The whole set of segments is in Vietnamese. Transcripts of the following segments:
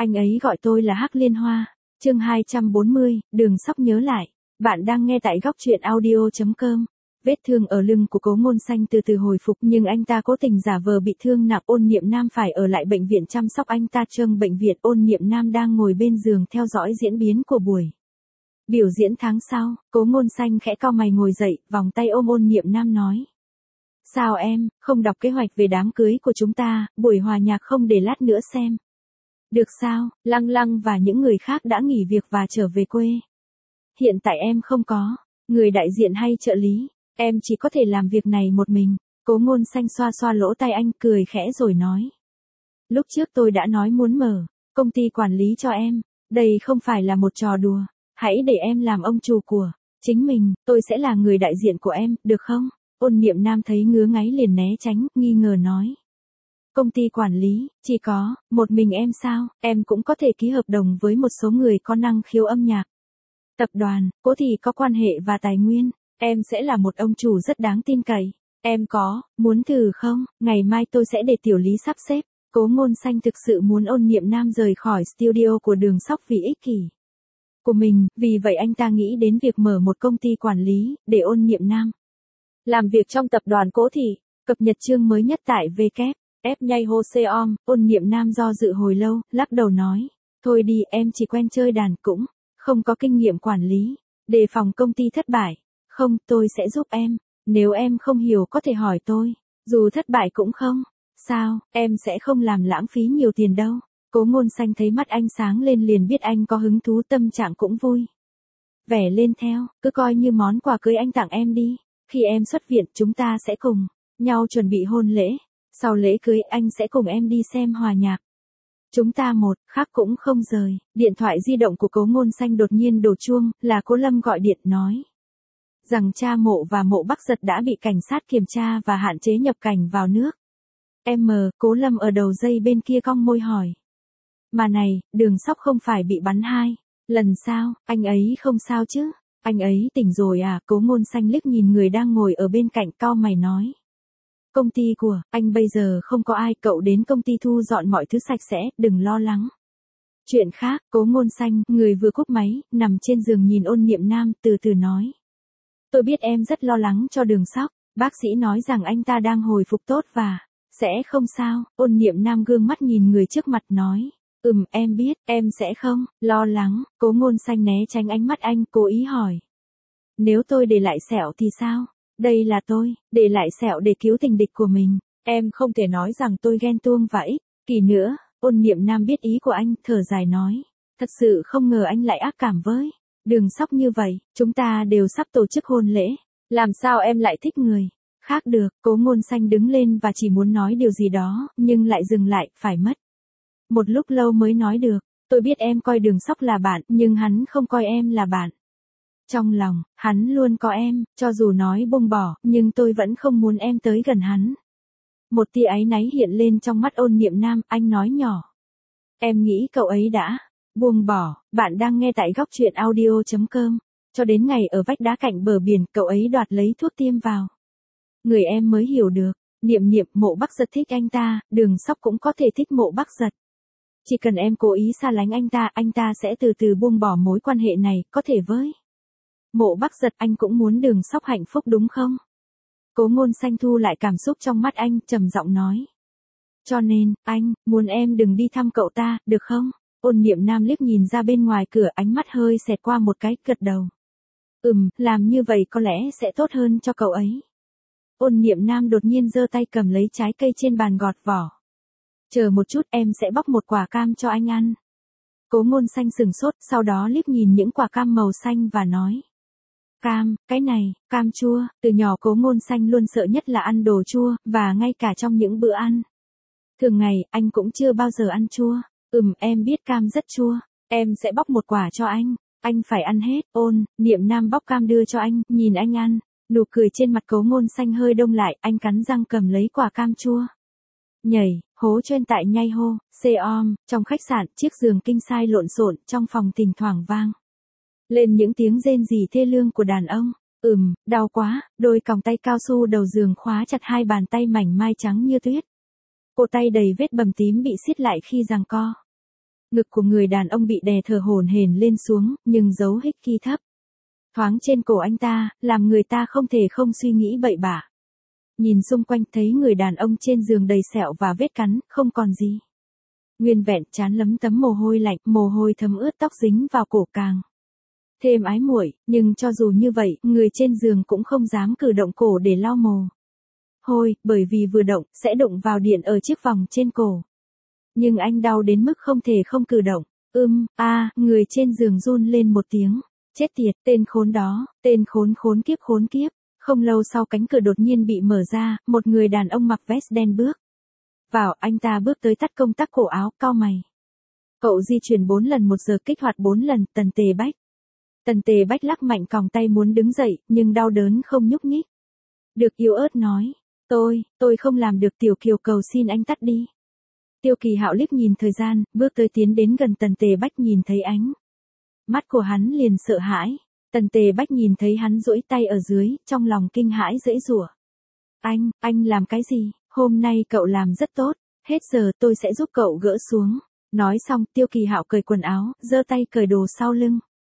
Anh ấy gọi tôi là Hắc Liên Hoa. Chương 240, Đường Sóc nhớ lại. Bạn đang nghe tại góc truyện audio.com. Vết thương ở lưng của Cố Ngôn Xanh từ từ hồi phục, nhưng anh ta cố tình giả vờ bị thương nặng. Ôn Niệm Nam phải ở lại bệnh viện chăm sóc anh ta. Trong bệnh viện, Ôn Niệm Nam đang ngồi bên giường theo dõi diễn biến của buổi biểu diễn tháng sau. Cố Ngôn Xanh khẽ cau mày ngồi dậy, vòng tay ôm Ôn Niệm Nam nói: Sao em, không đọc kế hoạch về đám cưới của chúng ta, buổi hòa nhạc không để lát nữa xem? Được sao? Lăng Lăng và những người khác đã nghỉ việc và trở về quê. Hiện tại em không có người đại diện hay trợ lý, em chỉ có thể làm việc này một mình. Cố Ngôn Xanh xoa xoa lỗ tai anh, cười khẽ rồi nói: Lúc trước tôi đã nói muốn mở công ty quản lý cho em, đây không phải là một trò đùa, hãy để em làm ông chủ của chính mình, tôi sẽ là người đại diện của em, được không? Ôn Niệm Nam thấy ngứa ngáy liền né tránh, nghi ngờ nói: Công ty quản lý, chỉ có một mình em sao? Em cũng có thể ký hợp đồng với một số người có năng khiếu âm nhạc. Tập đoàn, Cố thì có quan hệ và tài nguyên, em sẽ là một ông chủ rất đáng tin cậy. Em muốn thử không? Ngày mai tôi sẽ để Tiểu Lý sắp xếp. Cố Ngôn Xanh thực sự muốn Ôn Niệm Nam rời khỏi studio của Đường Sóc vì ích kỷ của mình, vì vậy anh ta nghĩ đến việc mở một công ty quản lý, để Ôn Niệm Nam làm việc trong tập đoàn Cố Thị. Cập nhật chương mới nhất tại WF Nhây Hô. Ôn Niệm Nam do dự hồi lâu, lắc đầu nói: Thôi đi, em chỉ quen chơi đàn, cũng không có kinh nghiệm quản lý. Đề phòng công ty thất bại. Không, tôi sẽ giúp em. Nếu em không hiểu có thể hỏi tôi. Dù thất bại cũng không sao, em sẽ không làm lãng phí nhiều tiền đâu. Cố Ngôn Xanh thấy mắt anh sáng lên liền biết anh có hứng thú, tâm trạng cũng vui vẻ lên theo. Cứ coi như món quà cưới anh tặng em đi. Khi em xuất viện, chúng ta sẽ cùng nhau chuẩn bị hôn lễ. Sau lễ cưới, anh sẽ cùng em đi xem hòa nhạc. Chúng ta một khắc cũng không rời. Điện thoại di động của Cố Ngôn Xanh đột nhiên đổ chuông, là Cố Lâm gọi điện nói rằng cha Mộ và Mộ Bắc Giật đã bị cảnh sát kiểm tra và hạn chế nhập cảnh vào nước. Cố Lâm ở đầu dây bên kia cong môi hỏi: Mà này, Đường Sóc không phải bị bắn 2 lần sao? Anh ấy không sao chứ? Anh ấy tỉnh rồi à? Cố Ngôn Xanh liếc nhìn người đang ngồi ở bên cạnh, cau mày nói: Công ty của anh bây giờ không có ai, cậu đến công ty thu dọn mọi thứ sạch sẽ, đừng lo lắng. Chuyện khác. Cố Ngôn Xanh, người vừa cúp máy, nằm trên giường nhìn Ôn Niệm Nam, từ từ nói: Tôi biết em rất lo lắng cho Đường Sóc, bác sĩ nói rằng anh ta đang hồi phục tốt và sẽ không sao. Ôn Niệm Nam gương mắt nhìn người trước mặt nói: Em biết, em sẽ không lo lắng. Cố Ngôn Xanh né tránh ánh mắt anh, cố ý hỏi: Nếu tôi để lại sẹo thì sao? Đây là tôi, để lại sẹo để cứu tình địch của mình. Em không thể nói rằng tôi ghen tuông và ích kỷ nữa. Ôn Niệm Nam biết ý của anh, thở dài nói: Thật sự không ngờ anh lại ác cảm với Đường Sóc như vậy. Chúng ta đều sắp tổ chức hôn lễ, làm sao em lại thích người khác được? Cố Ngôn Xanh đứng lên và chỉ muốn nói điều gì đó, nhưng lại dừng lại, phải mất một lúc lâu mới nói được: Tôi biết em coi Đường Sóc là bạn, nhưng hắn không coi em là bạn. Trong lòng, hắn luôn có em, cho dù nói buông bỏ, nhưng tôi vẫn không muốn em tới gần hắn. Một tia áy náy hiện lên trong mắt Ôn Niệm Nam, anh nói nhỏ: Em nghĩ cậu ấy đã buông bỏ. Bạn đang nghe tại góc truyện audio.com. Cho đến ngày ở vách đá cạnh bờ biển, cậu ấy đoạt lấy thuốc tiêm vào người em mới hiểu được. Niệm Niệm, Mộ Bắc Giật thích anh ta, Đường Sóc cũng có thể thích Mộ Bắc Giật. Chỉ cần em cố ý xa lánh anh ta sẽ từ từ buông bỏ mối quan hệ này, có thể với Mộ Bắc Giật. Anh cũng muốn Đường Sóc hạnh phúc đúng không? Cố Ngôn Xanh thu lại cảm xúc trong mắt anh, trầm giọng nói: Cho nên, anh muốn em đừng đi thăm cậu ta, được không? Ôn Niệm Nam liếc nhìn ra bên ngoài cửa, ánh mắt hơi xẹt qua một cái, gật đầu: Làm như vậy có lẽ sẽ tốt hơn cho cậu ấy. Ôn Niệm Nam đột nhiên giơ tay cầm lấy trái cây trên bàn gọt vỏ. Chờ một chút, em sẽ bóc một quả cam cho anh ăn. Cố Ngôn Xanh sừng sốt, sau đó liếc nhìn những quả cam màu xanh và nói: Cam, cái này, cam chua. Từ nhỏ Cố Ngôn Xanh luôn sợ nhất là ăn đồ chua, và ngay cả trong những bữa ăn thường ngày, anh cũng chưa bao giờ ăn chua. Em biết cam rất chua, em sẽ bóc một quả cho anh phải ăn hết. Ôn Niệm Nam bóc cam đưa cho anh, nhìn anh ăn, nụ cười trên mặt Cố Ngôn Xanh hơi đông lại, anh cắn răng cầm lấy quả cam chua. Nhảy, hố trên tại Nhây Hô. Trong khách sạn, chiếc giường king size lộn xộn, trong phòng thỉnh thoảng vang lên những tiếng rên rỉ thê lương của đàn ông. Đau quá. Đôi còng tay cao su đầu giường khóa chặt hai bàn tay mảnh mai trắng như tuyết. Cổ tay đầy vết bầm tím bị siết lại khi giằng co. Ngực của người đàn ông bị đè thở hổn hển lên xuống, nhưng dấu hích kỳ thấp. Thoáng trên cổ anh ta, làm người ta không thể không suy nghĩ bậy bạ. Nhìn xung quanh thấy người đàn ông trên giường đầy sẹo và vết cắn, không còn gì. Nguyên vẹn trán lấm tấm mồ hôi lạnh, mồ hôi thấm ướt tóc dính vào cổ càng thêm ái muội, nhưng cho dù như vậy, người trên giường cũng không dám cử động cổ để lau mồ hôi, bởi vì vừa động, sẽ đụng vào điện ở chiếc vòng trên cổ. Nhưng anh đau đến mức không thể không cử động. Người trên giường run lên một tiếng. Chết tiệt, tên khốn đó, tên khốn kiếp. Không lâu sau cánh cửa đột nhiên bị mở ra, một người đàn ông mặc vest đen bước vào, anh ta bước tới tắt công tắc cổ áo, cau mày. Cậu di chuyển 4 lần 1 giờ, kích hoạt 4 lần, Tần Tề Bách. Tần Tề Bách lắc mạnh còng tay muốn đứng dậy, nhưng đau đớn không nhúc nhích. Được yếu ớt nói, tôi không làm được. Tiểu Kiều cầu xin anh tắt đi. Tiêu Kỳ Hạo liếc nhìn thời gian, bước tới tiến đến gần Tần Tề Bách, nhìn thấy ánh mắt của hắn liền sợ hãi. Tần Tề Bách nhìn thấy hắn duỗi tay ở dưới, trong lòng kinh hãi giãy giụa. Anh làm cái gì? Hôm nay cậu làm rất tốt, hết giờ tôi sẽ giúp cậu gỡ xuống. Nói xong, Tiêu Kỳ Hạo cởi quần áo, giơ tay cởi đồ sau lưng.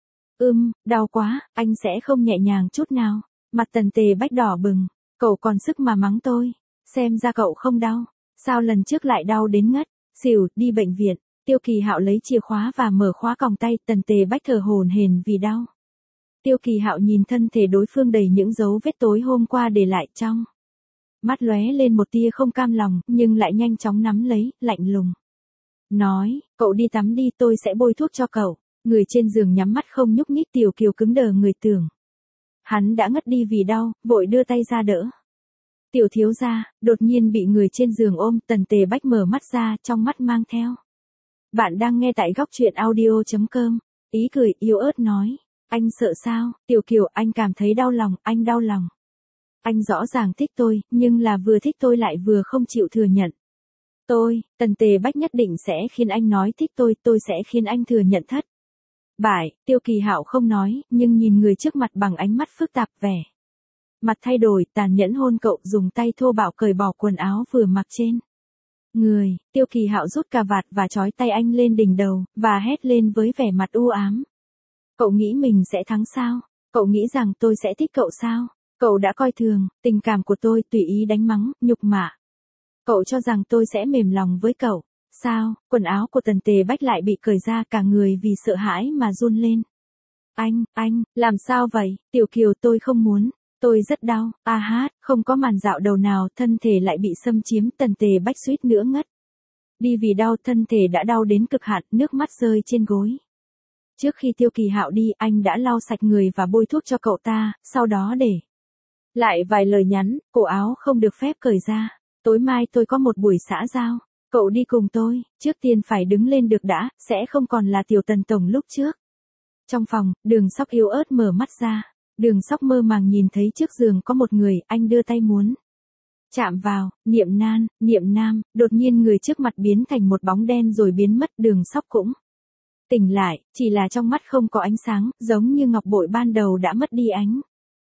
Đau quá, anh sẽ không nhẹ nhàng chút nào. Mặt Tần Tề Bách đỏ bừng, cậu còn sức mà mắng tôi, xem ra cậu không đau. Sao lần trước lại đau đến ngất, xỉu, đi bệnh viện. Tiêu Kỳ Hạo lấy chìa khóa và mở khóa còng tay, Tần Tề Bách thở hổn hển vì đau. Tiêu Kỳ Hạo nhìn thân thể đối phương đầy những dấu vết tối hôm qua để lại trong mắt lóe lên một tia không cam lòng, nhưng lại nhanh chóng nắm lấy, lạnh lùng. Nói, cậu đi tắm đi, tôi sẽ bôi thuốc cho cậu. Người trên giường nhắm mắt không nhúc nhích, Tiểu Kiều cứng đờ người tưởng hắn đã ngất đi vì đau, vội đưa tay ra đỡ. Tiểu thiếu gia, đột nhiên bị người trên giường ôm, Tần Tề Bách mở mắt ra, trong mắt mang theo. Bạn đang nghe tại góc truyện audio.com. Ý cười yếu ớt nói, anh sợ sao? Tiểu Kiều, anh cảm thấy đau lòng, anh đau lòng. Anh rõ ràng thích tôi, nhưng là vừa thích tôi lại vừa không chịu thừa nhận. Tần Tề Bách nhất định sẽ khiến anh nói thích tôi sẽ khiến anh thừa nhận thất bại. Tiêu Kỳ Hạo không nói, nhưng nhìn người trước mặt bằng ánh mắt phức tạp, vẻ mặt thay đổi, tàn nhẫn hôn cậu, dùng tay thô bạo cởi bỏ quần áo vừa mặc trên người. Tiêu Kỳ Hạo rút cà vạt và trói tay anh lên đỉnh đầu, và hét lên với vẻ mặt u ám. Cậu nghĩ mình sẽ thắng sao? Cậu nghĩ rằng tôi sẽ thích cậu sao? Cậu đã coi thường tình cảm của tôi, tùy ý đánh mắng, nhục mạ. Cậu cho rằng tôi sẽ mềm lòng với cậu, sao? Quần áo của Tần Tề Bách lại bị cởi ra, cả người vì sợ hãi mà run lên. Anh, làm sao vậy? Tiểu Kiều, tôi không muốn. Tôi rất đau, không có màn dạo đầu nào, thân thể lại bị xâm chiếm, Tần Tề Bách suýt nữa ngất đi vì đau, thân thể đã đau đến cực hạn, nước mắt rơi trên gối. Trước khi Tiêu Kỳ Hạo đi, anh đã lau sạch người và bôi thuốc cho cậu ta, sau đó để lại vài lời nhắn, cổ áo không được phép cởi ra. Tối mai tôi có một buổi xã giao, cậu đi cùng tôi, trước tiên phải đứng lên được đã, sẽ không còn là Tiểu Tần tổng lúc trước. Trong phòng, Đường Sóc yếu ớt mở mắt ra. Đường Sóc mơ màng nhìn thấy trước giường có một người, anh đưa tay muốn chạm vào, Niệm Nam, đột nhiên người trước mặt biến thành một bóng đen rồi biến mất. Đường Sóc cũng tỉnh lại, chỉ là trong mắt không có ánh sáng, giống như ngọc bội ban đầu đã mất đi ánh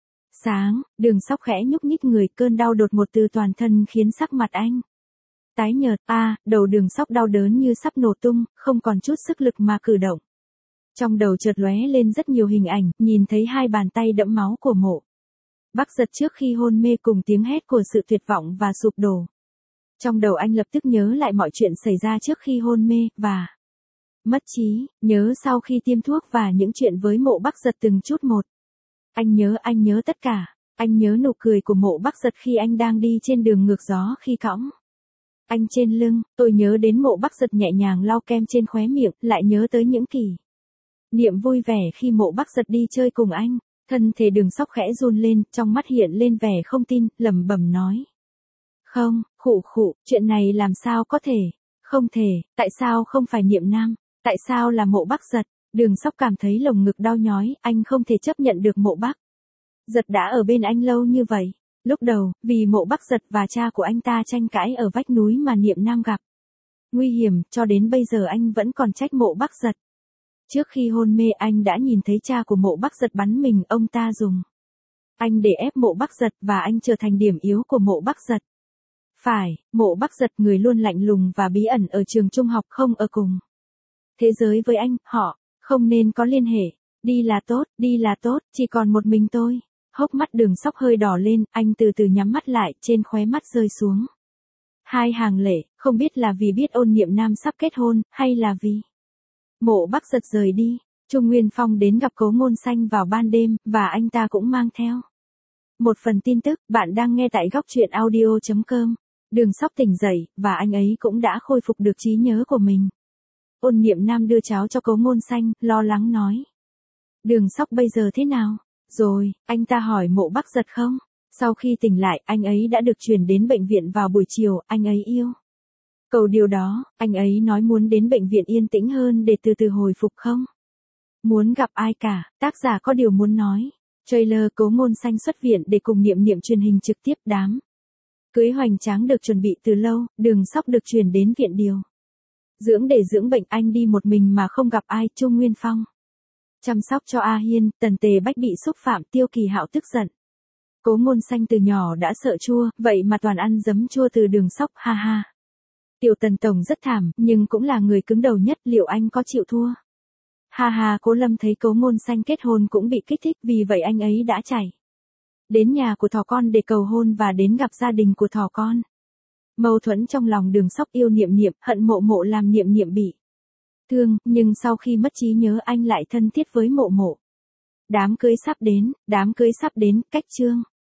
sáng. Đường Sóc khẽ nhúc nhích người, cơn đau đột ngột từ toàn thân khiến sắc mặt anh tái nhợt. Đầu Đường Sóc đau đớn như sắp nổ tung, không còn chút sức lực mà cử động. Trong đầu chợt lóe lên rất nhiều hình ảnh, nhìn thấy hai bàn tay đẫm máu của Mộ Bắc Giật trước khi hôn mê, cùng tiếng hét của sự tuyệt vọng và sụp đổ. Trong đầu anh lập tức nhớ lại mọi chuyện xảy ra trước khi hôn mê, và mất trí, nhớ sau khi tiêm thuốc và những chuyện với Mộ Bắc Giật từng chút một. Anh nhớ tất cả. Anh nhớ nụ cười của Mộ Bắc Giật khi anh đang đi trên đường ngược gió khi cõng anh trên lưng. Tôi nhớ đến Mộ Bắc Giật nhẹ nhàng lau kem trên khóe miệng, lại nhớ tới những kỷ niệm vui vẻ khi Mộ Bắc Giật đi chơi cùng anh. Thân thể Đường Sóc khẽ run lên, trong mắt hiện lên vẻ không tin, lẩm bẩm nói. Không, chuyện này làm sao có thể? Không thể, tại sao không phải Niệm Nam? Tại sao là Mộ Bắc Giật? Đường Sóc cảm thấy lồng ngực đau nhói, anh không thể chấp nhận được Mộ Bắc Giật đã ở bên anh lâu như vậy. Lúc đầu, vì Mộ Bắc Giật và cha của anh ta tranh cãi ở vách núi mà Niệm Nam gặp nguy hiểm, cho đến bây giờ anh vẫn còn trách Mộ Bắc Giật. Trước khi hôn mê anh đã nhìn thấy cha của Mộ Bắc Giật bắn mình, ông ta dùng anh để ép Mộ Bắc Giật và anh trở thành điểm yếu của Mộ Bắc Giật. Phải, Mộ Bắc Giật người luôn lạnh lùng và bí ẩn ở trường trung học, không ở cùng Thế giới với anh, họ, không nên có liên hệ. Đi là tốt, chỉ còn một mình tôi. Hốc mắt Đường Sóc hơi đỏ lên, anh từ từ nhắm mắt lại, trên khóe mắt rơi xuống hai hàng lệ, không biết là vì biết Ôn Niệm Nam sắp kết hôn, hay là vì Mộ Bắc Giật rời đi. Trung Nguyên Phong đến gặp Cố Ngôn Xanh vào ban đêm, và anh ta cũng mang theo một phần tin tức. Bạn đang nghe tại góc truyện audio.com. Đường Sóc tỉnh dậy, và anh ấy cũng đã khôi phục được trí nhớ của mình. Ôn Niệm Nam đưa cháo cho Cố Ngôn Xanh, lo lắng nói. Đường Sóc bây giờ thế nào? Rồi, anh ta hỏi Mộ Bắc Giật không? Sau khi tỉnh lại, anh ấy đã được chuyển đến bệnh viện vào buổi chiều, anh ấy yêu cầu điều đó, anh ấy nói muốn đến bệnh viện yên tĩnh hơn để từ từ hồi phục không muốn gặp ai cả, tác giả có điều muốn nói. Trailer Cố Ngôn Xanh xuất viện để cùng Niệm Niệm truyền hình trực tiếp đám cưới hoành tráng được chuẩn bị từ lâu, Đường Sóc được chuyển đến viện điều dưỡng để dưỡng bệnh. Anh đi một mình mà không gặp ai. Trung Nguyên Phong chăm sóc cho A Hiên, Tần Tề Bách bị xúc phạm, Tiêu Kỳ Hạo tức giận. Cố Ngôn Xanh từ nhỏ đã sợ chua, vậy mà toàn ăn giấm chua từ Đường Sóc, ha ha. Tiểu Tần Tổng rất thảm, nhưng cũng là người cứng đầu nhất, liệu anh có chịu thua? Ha ha. Cố Lâm thấy Cố Ngôn Xanh kết hôn cũng bị kích thích, vì vậy anh ấy đã chạy đến nhà của thỏ con để cầu hôn và đến gặp gia đình của thỏ con. Mâu thuẫn trong lòng Đường Sóc, yêu Niệm Niệm, hận Mộ Mộ làm Niệm Niệm bị thương, nhưng sau khi mất trí nhớ anh lại thân thiết với Mộ Mộ. Đám cưới sắp đến, cách chương